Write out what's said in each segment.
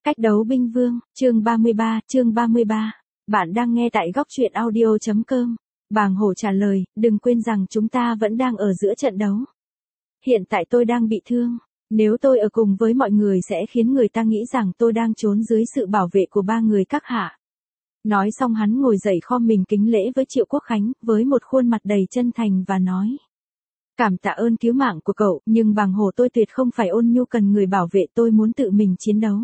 Cách đấu binh vương, chương 33. Bạn đang nghe tại góc truyện audio.com. Bàng Hổ trả lời, đừng quên rằng chúng ta vẫn đang ở giữa trận đấu. Hiện tại tôi đang bị thương. Nếu tôi ở cùng với mọi người sẽ khiến người ta nghĩ rằng tôi đang trốn dưới sự bảo vệ của ba người các hạ. Nói xong hắn ngồi dậy khom mình kính lễ với Triệu Quốc Khánh, với một khuôn mặt đầy chân thành và nói. Cảm tạ ơn cứu mạng của cậu, nhưng Bàng Hổ tôi tuyệt không phải ôn nhu cần người bảo vệ, tôi muốn tự mình chiến đấu.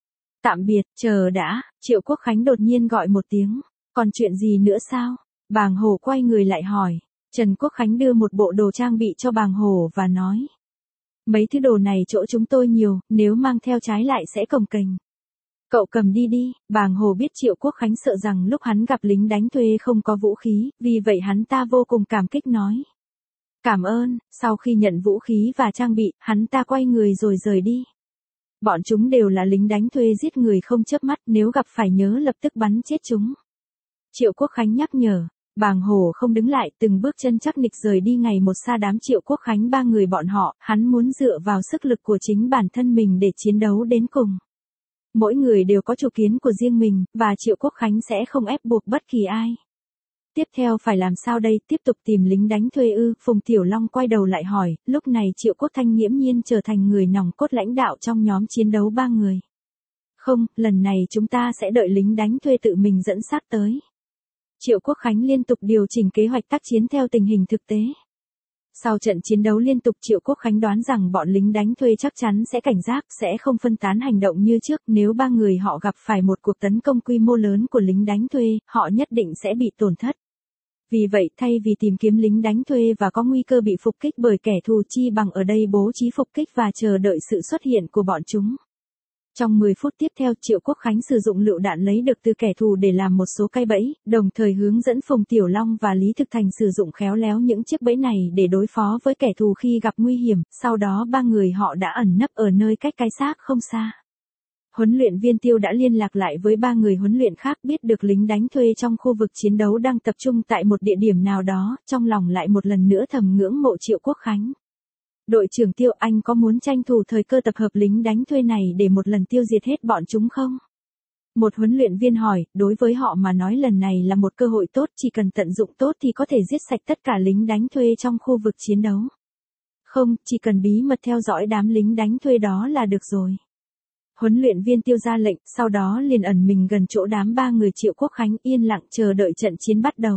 Tạm biệt, chờ đã, Triệu Quốc Khánh đột nhiên gọi một tiếng. Còn chuyện gì nữa sao? Bàng Hổ quay người lại hỏi. Trần Quốc Khánh đưa một bộ đồ trang bị cho Bàng Hổ và nói. Mấy thứ đồ này chỗ chúng tôi nhiều, nếu mang theo trái lại sẽ cồng kềnh. Cậu cầm đi đi. Bàng Hổ biết Triệu Quốc Khánh sợ rằng lúc hắn gặp lính đánh thuê không có vũ khí, vì vậy hắn ta vô cùng cảm kích nói. Cảm ơn. Sau khi nhận vũ khí và trang bị, hắn ta quay người rồi rời đi. Bọn chúng đều là lính đánh thuê giết người không chớp mắt, nếu gặp phải nhớ lập tức bắn chết chúng. Triệu Quốc Khánh nhắc nhở. Bàng Hổ không đứng lại, từng bước chân chắc nịch rời đi ngày một xa đám Triệu Quốc Khánh ba người bọn họ, hắn muốn dựa vào sức lực của chính bản thân mình để chiến đấu đến cùng. Mỗi người đều có chủ kiến của riêng mình, và Triệu Quốc Khánh sẽ không ép buộc bất kỳ ai. Tiếp theo phải làm sao đây, tiếp tục tìm lính đánh thuê ư? Phùng Tiểu Long quay đầu lại hỏi, lúc này Triệu Quốc Thanh nghiễm nhiên trở thành người nòng cốt lãnh đạo trong nhóm chiến đấu ba người. Không, lần này chúng ta sẽ đợi lính đánh thuê tự mình dẫn sát tới. Triệu Quốc Khánh liên tục điều chỉnh kế hoạch tác chiến theo tình hình thực tế. Sau trận chiến đấu liên tục, Triệu Quốc Khánh đoán rằng bọn lính đánh thuê chắc chắn sẽ cảnh giác, sẽ không phân tán hành động như trước, nếu ba người họ gặp phải một cuộc tấn công quy mô lớn của lính đánh thuê, họ nhất định sẽ bị tổn thất. Vì vậy, thay vì tìm kiếm lính đánh thuê và có nguy cơ bị phục kích bởi kẻ thù, chi bằng ở đây bố trí phục kích và chờ đợi sự xuất hiện của bọn chúng. Trong 10 phút tiếp theo, Triệu Quốc Khánh sử dụng lựu đạn lấy được từ kẻ thù để làm một số cái bẫy, đồng thời hướng dẫn Phùng Tiểu Long và Lý Thực Thành sử dụng khéo léo những chiếc bẫy này để đối phó với kẻ thù khi gặp nguy hiểm, sau đó ba người họ đã ẩn nấp ở nơi cách cái xác không xa. Huấn luyện viên Tiêu đã liên lạc lại với ba người huấn luyện khác, biết được lính đánh thuê trong khu vực chiến đấu đang tập trung tại một địa điểm nào đó, trong lòng lại một lần nữa thầm ngưỡng mộ Triệu Quốc Khánh. Đội trưởng Tiêu, anh có muốn tranh thủ thời cơ tập hợp lính đánh thuê này để một lần tiêu diệt hết bọn chúng không? Một huấn luyện viên hỏi, đối với họ mà nói lần này là một cơ hội tốt, chỉ cần tận dụng tốt thì có thể giết sạch tất cả lính đánh thuê trong khu vực chiến đấu. Không, chỉ cần bí mật theo dõi đám lính đánh thuê đó là được rồi. Huấn luyện viên Tiêu ra lệnh, sau đó liền ẩn mình gần chỗ đám ba người Triệu Quốc Khánh, yên lặng chờ đợi trận chiến bắt đầu.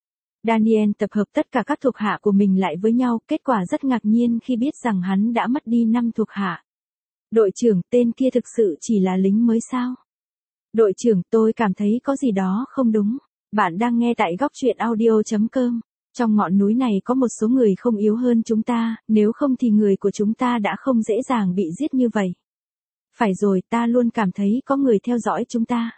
Daniel tập hợp tất cả các thuộc hạ của mình lại với nhau, kết quả rất ngạc nhiên khi biết rằng hắn đã mất đi 5 thuộc hạ. Đội trưởng, tên kia thực sự chỉ là lính mới sao? Đội trưởng, tôi cảm thấy có gì đó không đúng. Bạn đang nghe tại góc truyện audio.com. Trong ngọn núi này có một số người không yếu hơn chúng ta, nếu không thì người của chúng ta đã không dễ dàng bị giết như vậy. Phải rồi, ta luôn cảm thấy có người theo dõi chúng ta.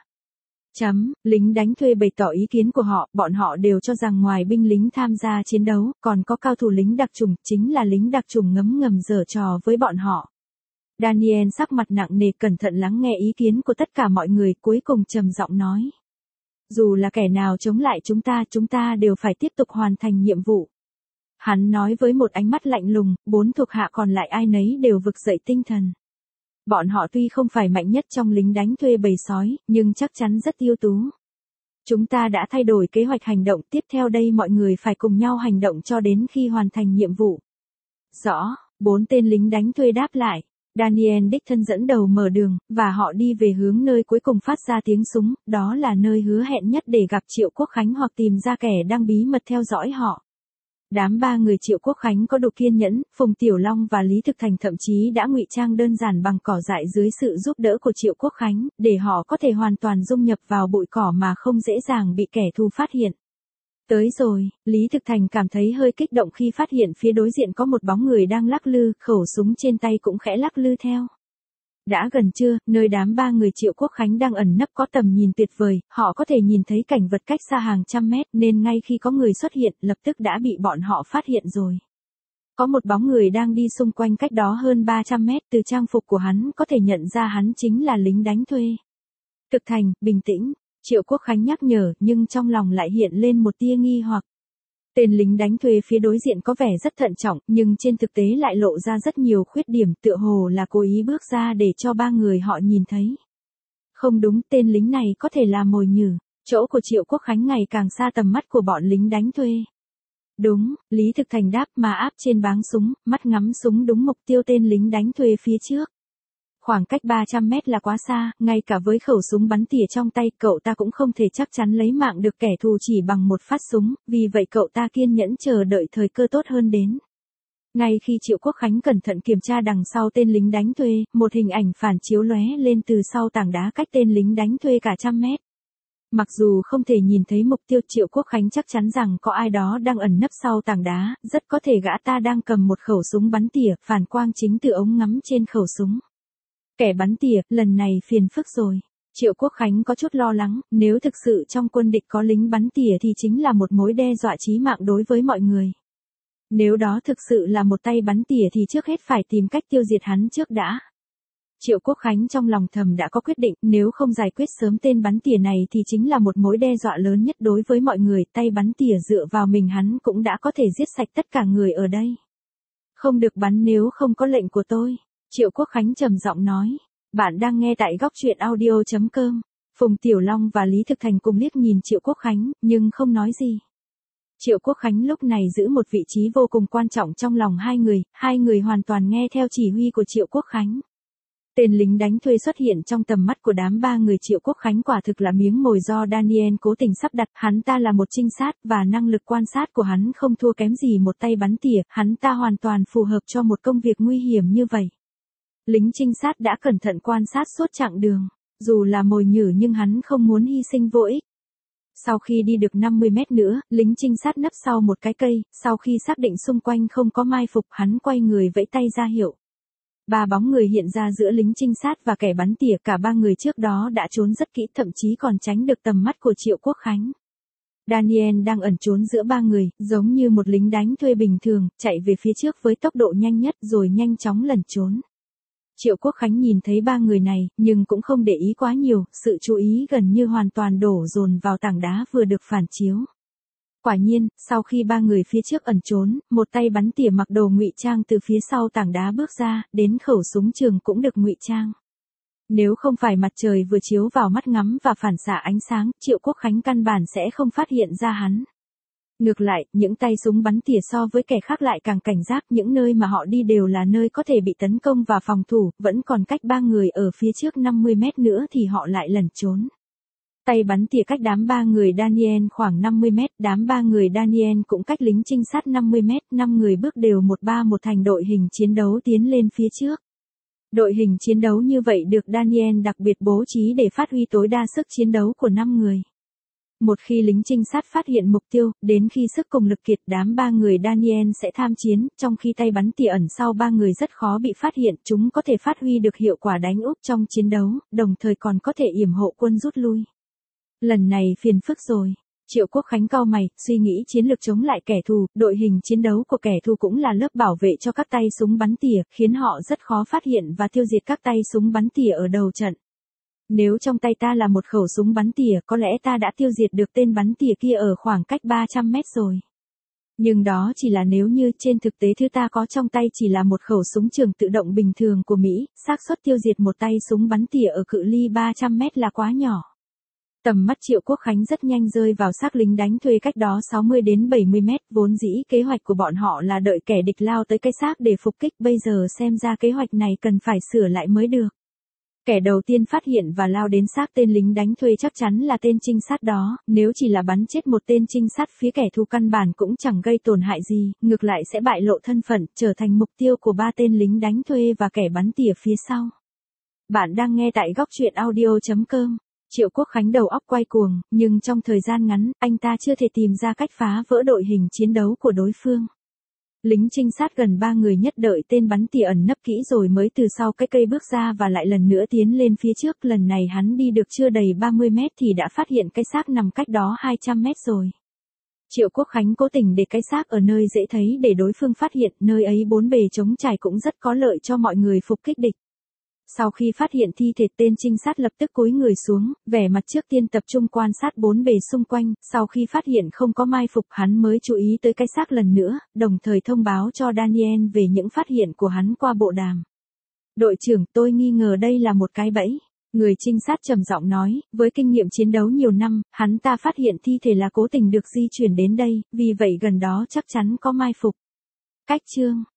Lính đánh thuê bày tỏ ý kiến của họ, bọn họ đều cho rằng ngoài binh lính tham gia chiến đấu, còn có cao thủ lính đặc chủng, chính là lính đặc chủng ngấm ngầm giở trò với bọn họ. Daniel sắc mặt nặng nề cẩn thận lắng nghe ý kiến của tất cả mọi người, cuối cùng trầm giọng nói. Dù là kẻ nào chống lại chúng ta đều phải tiếp tục hoàn thành nhiệm vụ. Hắn nói với một ánh mắt lạnh lùng, 4 thuộc hạ còn lại ai nấy đều vực dậy tinh thần. Bọn họ tuy không phải mạnh nhất trong lính đánh thuê bầy sói, nhưng chắc chắn rất ưu tú. Chúng ta đã thay đổi kế hoạch hành động, tiếp theo đây mọi người phải cùng nhau hành động cho đến khi hoàn thành nhiệm vụ. Rõ, 4 tên lính đánh thuê đáp lại. Daniel đích thân dẫn đầu mở đường, và họ đi về hướng nơi cuối cùng phát ra tiếng súng, đó là nơi hứa hẹn nhất để gặp Triệu Quốc Khánh hoặc tìm ra kẻ đang bí mật theo dõi họ. Đám ba người Triệu Quốc Khánh có đủ kiên nhẫn, Phùng Tiểu Long và Lý Thực Thành thậm chí đã ngụy trang đơn giản bằng cỏ dại dưới sự giúp đỡ của Triệu Quốc Khánh, để họ có thể hoàn toàn dung nhập vào bụi cỏ mà không dễ dàng bị kẻ thù phát hiện. Tới rồi, Lý Thực Thành cảm thấy hơi kích động khi phát hiện phía đối diện có một bóng người đang lắc lư, khẩu súng trên tay cũng khẽ lắc lư theo. Đã gần trưa, nơi đám ba người Triệu Quốc Khánh đang ẩn nấp có tầm nhìn tuyệt vời, họ có thể nhìn thấy cảnh vật cách xa hàng trăm mét, nên ngay khi có người xuất hiện, lập tức đã bị bọn họ phát hiện rồi. Có một bóng người đang đi xung quanh cách đó hơn 300 mét, từ trang phục của hắn có thể nhận ra hắn chính là lính đánh thuê. Thực Thành, bình tĩnh, Triệu Quốc Khánh nhắc nhở, nhưng trong lòng lại hiện lên một tia nghi hoặc. Tên lính đánh thuê phía đối diện có vẻ rất thận trọng, nhưng trên thực tế lại lộ ra rất nhiều khuyết điểm, tựa hồ là cố ý bước ra để cho ba người họ nhìn thấy. Không đúng, tên lính này có thể là mồi nhử. Chỗ của Triệu Quốc Khánh ngày càng xa tầm mắt của bọn lính đánh thuê. Đúng, Lý Thực Thành đáp mà áp trên báng súng, mắt ngắm súng đúng mục tiêu tên lính đánh thuê phía trước. Khoảng cách 300 mét là quá xa, ngay cả với khẩu súng bắn tỉa trong tay cậu ta cũng không thể chắc chắn lấy mạng được kẻ thù chỉ bằng một phát súng, vì vậy cậu ta kiên nhẫn chờ đợi thời cơ tốt hơn đến. Ngay khi Triệu Quốc Khánh cẩn thận kiểm tra đằng sau tên lính đánh thuê, một hình ảnh phản chiếu lóe lên từ sau tảng đá cách tên lính đánh thuê cả trăm mét. Mặc dù không thể nhìn thấy mục tiêu, Triệu Quốc Khánh chắc chắn rằng có ai đó đang ẩn nấp sau tảng đá, rất có thể gã ta đang cầm một khẩu súng bắn tỉa, phản quang chính từ ống ngắm trên khẩu súng. Kẻ bắn tỉa, lần này phiền phức rồi. Triệu Quốc Khánh có chút lo lắng, nếu thực sự trong quân địch có lính bắn tỉa thì chính là một mối đe dọa chí mạng đối với mọi người. Nếu đó thực sự là một tay bắn tỉa thì trước hết phải tìm cách tiêu diệt hắn trước đã. Triệu Quốc Khánh trong lòng thầm đã có quyết định, nếu không giải quyết sớm tên bắn tỉa này thì chính là một mối đe dọa lớn nhất đối với mọi người, tay bắn tỉa dựa vào mình hắn cũng đã có thể giết sạch tất cả người ở đây. Không được bắn nếu không có lệnh của tôi, Triệu Quốc Khánh trầm giọng nói. Bạn đang nghe tại góc truyện audio.com. Phùng Tiểu Long và Lý Thực Thành cùng liếc nhìn Triệu Quốc Khánh, nhưng không nói gì. Triệu Quốc Khánh lúc này giữ một vị trí vô cùng quan trọng trong lòng hai người hoàn toàn nghe theo chỉ huy của Triệu Quốc Khánh. Tên lính đánh thuê xuất hiện trong tầm mắt của đám ba người Triệu Quốc Khánh quả thực là miếng mồi do Daniel cố tình sắp đặt, hắn ta là một trinh sát và năng lực quan sát của hắn không thua kém gì một tay bắn tỉa, hắn ta hoàn toàn phù hợp cho một công việc nguy hiểm như vậy. Lính trinh sát đã cẩn thận quan sát suốt chặng đường, dù là mồi nhử nhưng hắn không muốn hy sinh vô ích. Sau khi đi được 50 mét nữa, lính trinh sát nấp sau một cái cây, sau khi xác định xung quanh không có mai phục, hắn quay người vẫy tay ra hiệu. Ba bóng người hiện ra giữa lính trinh sát và kẻ bắn tỉa, cả ba người trước đó đã trốn rất kỹ, thậm chí còn tránh được tầm mắt của Triệu Quốc Khánh. Daniel đang ẩn trốn giữa ba người, giống như một lính đánh thuê bình thường, chạy về phía trước với tốc độ nhanh nhất rồi nhanh chóng lẩn trốn. Triệu Quốc Khánh nhìn thấy ba người này, nhưng cũng không để ý quá nhiều, sự chú ý gần như hoàn toàn đổ dồn vào tảng đá vừa được phản chiếu. Quả nhiên, sau khi ba người phía trước ẩn trốn, một tay bắn tỉa mặc đồ ngụy trang từ phía sau tảng đá bước ra, đến khẩu súng trường cũng được ngụy trang. Nếu không phải mặt trời vừa chiếu vào mắt ngắm và phản xạ ánh sáng, Triệu Quốc Khánh căn bản sẽ không phát hiện ra hắn. Ngược lại, những tay súng bắn tỉa so với kẻ khác lại càng cảnh giác, những nơi mà họ đi đều là nơi có thể bị tấn công và phòng thủ, vẫn còn cách ba người ở phía trước 50 mét nữa thì họ lại lẩn trốn. Tay bắn tỉa cách đám ba người Daniel khoảng 50 mét, đám ba người Daniel cũng cách lính trinh sát 50 mét, 5 người bước đều 1-3-1 thành đội hình chiến đấu tiến lên phía trước. Đội hình chiến đấu như vậy được Daniel đặc biệt bố trí để phát huy tối đa sức chiến đấu của 5 người. Một khi lính trinh sát phát hiện mục tiêu, đến khi sức cùng lực kiệt, đám ba người Daniel sẽ tham chiến, trong khi tay bắn tỉa ẩn sau ba người rất khó bị phát hiện, chúng có thể phát huy được hiệu quả đánh úp trong chiến đấu, đồng thời còn có thể yểm hộ quân rút lui. Lần này phiền phức rồi. Triệu Quốc Khánh cau mày, suy nghĩ chiến lược chống lại kẻ thù, đội hình chiến đấu của kẻ thù cũng là lớp bảo vệ cho các tay súng bắn tỉa, khiến họ rất khó phát hiện và tiêu diệt các tay súng bắn tỉa ở đầu trận. Nếu trong tay ta là một khẩu súng bắn tỉa, có lẽ ta đã tiêu diệt được tên bắn tỉa kia ở khoảng cách 300 mét rồi. Nhưng đó chỉ là nếu như, trên thực tế thứ ta có trong tay chỉ là một khẩu súng trường tự động bình thường của Mỹ, xác suất tiêu diệt một tay súng bắn tỉa ở cự ly 300 mét là quá nhỏ. Tầm mắt Triệu Quốc Khánh rất nhanh rơi vào xác lính đánh thuê cách đó 60 đến 70 mét, vốn dĩ kế hoạch của bọn họ là đợi kẻ địch lao tới cái xác để phục kích, bây giờ xem ra kế hoạch này cần phải sửa lại mới được. Kẻ đầu tiên phát hiện và lao đến xác tên lính đánh thuê chắc chắn là tên trinh sát đó, nếu chỉ là bắn chết một tên trinh sát phía kẻ thù căn bản cũng chẳng gây tổn hại gì, ngược lại sẽ bại lộ thân phận, trở thành mục tiêu của ba tên lính đánh thuê và kẻ bắn tỉa phía sau. Bạn đang nghe tại góc truyện audio.com. Triệu Quốc Khánh đầu óc quay cuồng, nhưng trong thời gian ngắn, anh ta chưa thể tìm ra cách phá vỡ đội hình chiến đấu của đối phương. Lính trinh sát gần ba người nhất đợi tên bắn tỉa ẩn nấp kỹ rồi mới từ sau cái cây bước ra và lại lần nữa tiến lên phía trước, lần này hắn đi được chưa đầy 30 mét thì đã phát hiện cái xác nằm cách đó 200 mét rồi. Triệu Quốc Khánh cố tình để cái xác ở nơi dễ thấy để đối phương phát hiện, nơi ấy bốn bề trống trải cũng rất có lợi cho mọi người phục kích địch. Sau khi phát hiện thi thể, tên trinh sát lập tức cúi người xuống, vẻ mặt trước tiên tập trung quan sát bốn bề xung quanh, sau khi phát hiện không có mai phục hắn mới chú ý tới cái xác lần nữa, đồng thời thông báo cho Daniel về những phát hiện của hắn qua bộ đàm. Đội trưởng, tôi nghi ngờ đây là một cái bẫy. Người trinh sát trầm giọng nói, với kinh nghiệm chiến đấu nhiều năm, hắn ta phát hiện thi thể là cố tình được di chuyển đến đây, vì vậy gần đó chắc chắn có mai phục. Cách chương